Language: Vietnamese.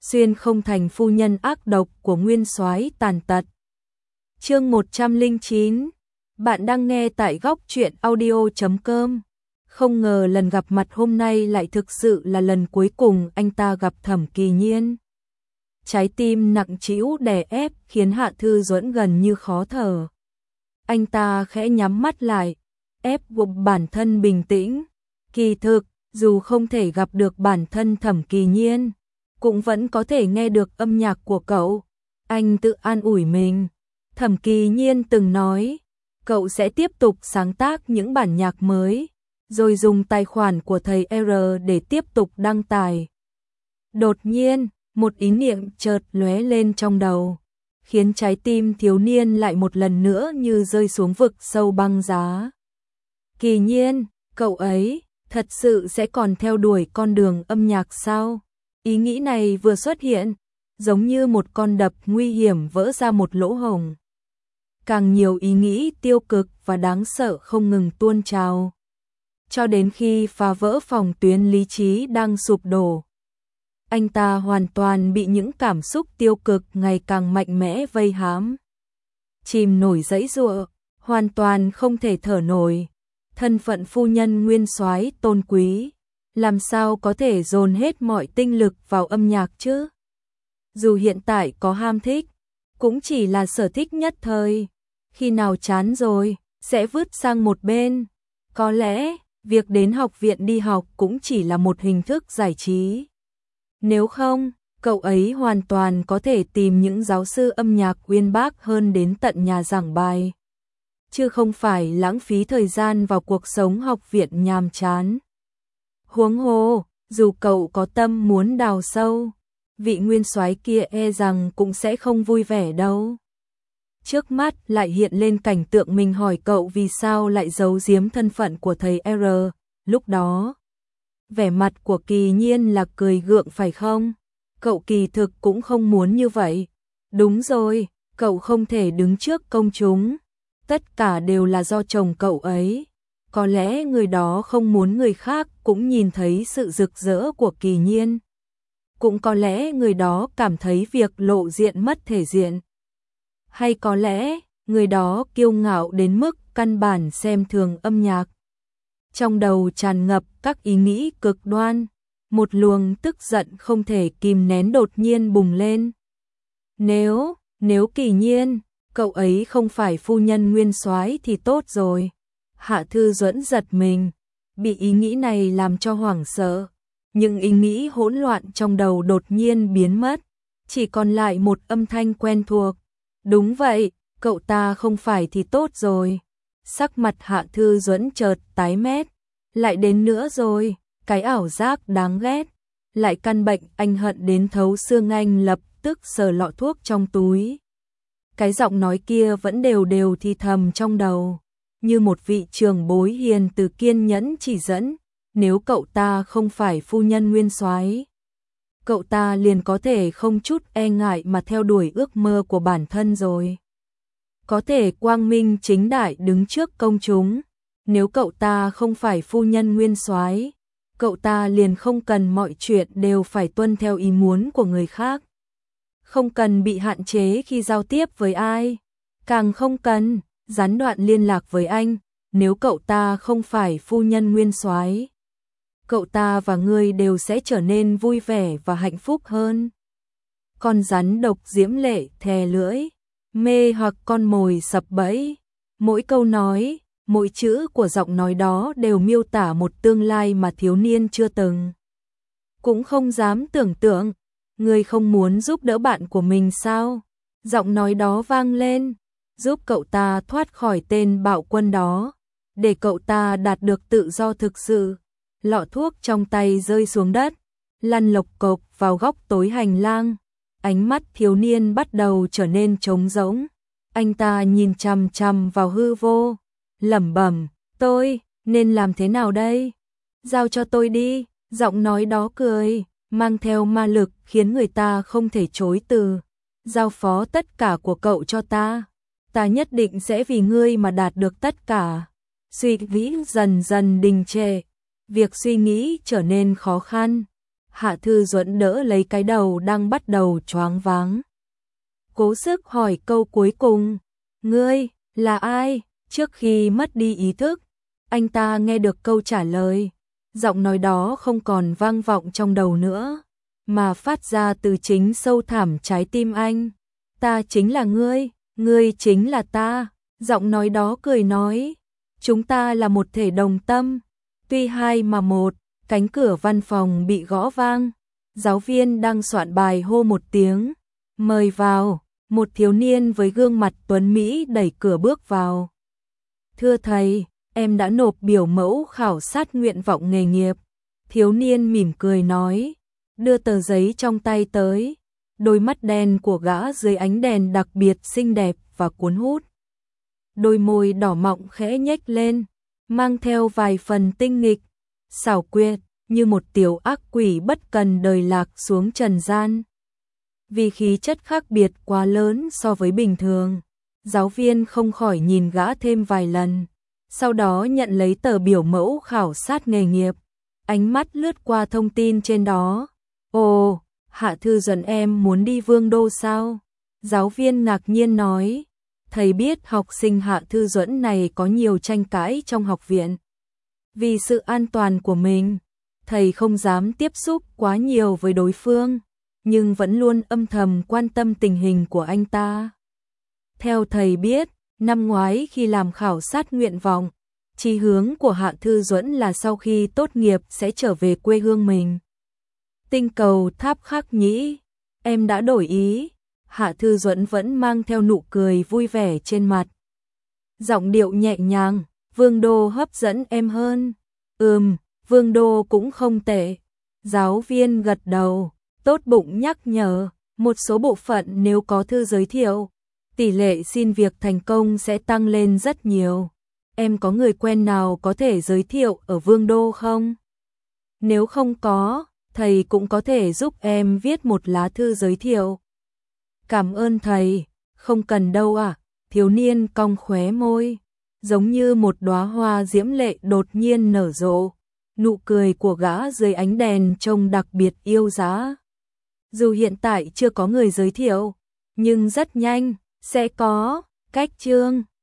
xuyên không thành phu nhân ác độc của nguyên soái tàn tật. Chương 109. Bạn đang nghe tại góc truyện audio.com. Không ngờ lần gặp mặt hôm nay lại thực sự là lần cuối cùng anh ta gặp Thẩm Kỳ Nhiên. Trái tim nặng trĩu đè ép khiến Hạ Thư Duẫn gần như khó thở. Anh ta khẽ nhắm mắt lại, ép buộc bản thân bình tĩnh. Kỳ thực, dù không thể gặp được bản thân Thẩm Kỳ Nhiên, cũng vẫn có thể nghe được âm nhạc của cậu. Anh tự an ủi mình. Thẩm Kỳ Nhiên từng nói, cậu sẽ tiếp tục sáng tác những bản nhạc mới, rồi dùng tài khoản của thầy R để tiếp tục đăng tải. Đột nhiên, một ý niệm chợt lóe lên trong đầu, khiến trái tim thiếu niên lại một lần nữa như rơi xuống vực sâu băng giá. Kỳ Nhiên, cậu ấy thật sự sẽ còn theo đuổi con đường âm nhạc sao? Ý nghĩ này vừa xuất hiện, giống như một con đập nguy hiểm vỡ ra một lỗ hổng. Càng nhiều ý nghĩ tiêu cực và đáng sợ không ngừng tuôn trào, cho đến khi phá vỡ phòng tuyến lý trí đang sụp đổ. Anh ta hoàn toàn bị những cảm xúc tiêu cực ngày càng mạnh mẽ vây hãm. Chìm nổi giãy giụa, hoàn toàn không thể thở nổi. Thân phận phu nhân nguyên soái tôn quý, làm sao có thể dồn hết mọi tinh lực vào âm nhạc chứ? Dù hiện tại có ham thích, cũng chỉ là sở thích nhất thời. Khi nào chán rồi, sẽ vứt sang một bên. Có lẽ, việc đến học viện đi học cũng chỉ là một hình thức giải trí. Nếu không, cậu ấy hoàn toàn có thể tìm những giáo sư âm nhạc uyên bác hơn đến tận nhà giảng bài, chứ không phải lãng phí thời gian vào cuộc sống học viện nhàm chán. Huống hồ, dù cậu có tâm muốn đào sâu, vị nguyên soái kia e rằng cũng sẽ không vui vẻ đâu. Trước mắt lại hiện lên cảnh tượng mình hỏi cậu vì sao lại giấu giếm thân phận của thầy R. Lúc đó, vẻ mặt của Kỳ Nhiên là cười gượng phải không? Cậu kỳ thực cũng không muốn như vậy. Đúng rồi, cậu không thể đứng trước công chúng. Tất cả đều là do chồng cậu ấy. Có lẽ người đó không muốn người khác cũng nhìn thấy sự rực rỡ của Kỳ Nhiên. Cũng có lẽ người đó cảm thấy việc lộ diện mất thể diện. Hay có lẽ, người đó kiêu ngạo đến mức căn bản xem thường âm nhạc. Trong đầu tràn ngập các ý nghĩ cực đoan, một luồng tức giận không thể kìm nén đột nhiên bùng lên. Nếu Kỳ Nhiên, cậu ấy không phải phu nhân nguyên soái thì tốt rồi. Hạ Thư Duẫn giật mình, bị ý nghĩ này làm cho hoảng sợ. Những ý nghĩ hỗn loạn trong đầu đột nhiên biến mất, chỉ còn lại một âm thanh quen thuộc. Đúng vậy, cậu ta không phải thì tốt rồi. Sắc mặt Hạ Thư Duẫn chợt tái mét. Lại đến nữa rồi, cái ảo giác đáng ghét. Lại căn bệnh anh hận đến thấu xương. Anh lập tức sờ lọ thuốc trong túi. Cái giọng nói kia vẫn đều đều thì thầm trong đầu, như một vị trưởng bối hiền từ kiên nhẫn chỉ dẫn. Nếu cậu ta không phải phu nhân nguyên soái, cậu ta liền có thể không chút e ngại mà theo đuổi ước mơ của bản thân rồi. Có thể quang minh chính đại đứng trước công chúng. Nếu cậu ta không phải phu nhân nguyên soái, cậu ta liền không cần mọi chuyện đều phải tuân theo ý muốn của người khác. Không cần bị hạn chế khi giao tiếp với ai. Càng không cần gián đoạn liên lạc với anh. Nếu cậu ta không phải phu nhân nguyên soái, cậu ta và ngươi đều sẽ trở nên vui vẻ và hạnh phúc hơn. Con rắn độc diễm lệ thè lưỡi, mê hoặc con mồi sập bẫy. Mỗi câu nói, mỗi chữ của giọng nói đó đều miêu tả một tương lai mà thiếu niên chưa từng, cũng không dám tưởng tượng. Ngươi không muốn giúp đỡ bạn của mình sao? Giọng nói đó vang lên, giúp cậu ta thoát khỏi tên bạo quân đó, để cậu ta đạt được tự do thực sự. Lọ thuốc trong tay rơi xuống đất, lăn lộc cộc vào góc tối hành lang. Ánh mắt thiếu niên bắt đầu trở nên trống rỗng. Anh ta nhìn chằm chằm vào hư vô, lẩm bẩm, tôi nên làm thế nào đây? Giao cho tôi đi. Giọng nói đó cười, mang theo ma lực khiến người ta không thể chối từ. Giao phó tất cả của cậu cho ta. Ta nhất định sẽ vì ngươi mà đạt được tất cả. Suy nghĩ dần dần đình trệ. Việc suy nghĩ trở nên khó khăn. Hạ Thư Duẫn đỡ lấy cái đầu đang bắt đầu choáng váng. Cố sức hỏi câu cuối cùng, ngươi, là ai? Trước khi mất đi ý thức, anh ta nghe được câu trả lời. Giọng nói đó không còn vang vọng trong đầu nữa, mà phát ra từ chính sâu thẳm trái tim anh. Ta chính là ngươi chính là ta. Giọng nói đó cười nói, chúng ta là một thể đồng tâm, tuy hai mà một. Cánh cửa văn phòng bị gõ vang. Giáo viên đang soạn bài hô một tiếng, mời vào. Một thiếu niên với gương mặt tuấn mỹ đẩy cửa bước vào. Thưa thầy, em đã nộp biểu mẫu khảo sát nguyện vọng nghề nghiệp. Thiếu niên mỉm cười nói, đưa tờ giấy trong tay tới. Đôi mắt đen của gã dưới ánh đèn đặc biệt xinh đẹp và cuốn hút. Đôi môi đỏ mọng khẽ nhếch lên, mang theo vài phần tinh nghịch, xảo quyệt, như một tiểu ác quỷ bất cần đời lạc xuống trần gian. Vì khí chất khác biệt quá lớn so với bình thường, giáo viên không khỏi nhìn gã thêm vài lần, sau đó nhận lấy tờ biểu mẫu khảo sát nghề nghiệp, ánh mắt lướt qua thông tin trên đó. Ồ, Hạ Thư Duẫn em muốn đi Vương Đô sao? Giáo viên ngạc nhiên nói, thầy biết học sinh Hạ Thư Duẫn này có nhiều tranh cãi trong học viện. Vì sự an toàn của mình, thầy không dám tiếp xúc quá nhiều với đối phương, nhưng vẫn luôn âm thầm quan tâm tình hình của anh ta. Theo thầy biết, năm ngoái khi làm khảo sát nguyện vọng, chí hướng của Hạ Thư Duẫn là sau khi tốt nghiệp sẽ trở về quê hương mình. Tinh cầu Tháp Khắc Nhĩ, em đã đổi ý. Hạ Thư Duẫn vẫn mang theo nụ cười vui vẻ trên mặt. Giọng điệu nhẹ nhàng, Vương Đô hấp dẫn em hơn. Vương Đô cũng không tệ. Giáo viên gật đầu, tốt bụng nhắc nhở, một số bộ phận nếu có thư giới thiệu, tỷ lệ xin việc thành công sẽ tăng lên rất nhiều. Em có người quen nào có thể giới thiệu ở Vương Đô không? Nếu không có, thầy cũng có thể giúp em viết một lá thư giới thiệu. Cảm ơn thầy, không cần đâu ạ. Thiếu niên cong khóe môi, giống như một đóa hoa diễm lệ đột nhiên nở rộ. Nụ cười của gã dưới ánh đèn trông đặc biệt yêu giá. Dù hiện tại chưa có người giới thiệu, nhưng rất nhanh sẽ có. Cách chương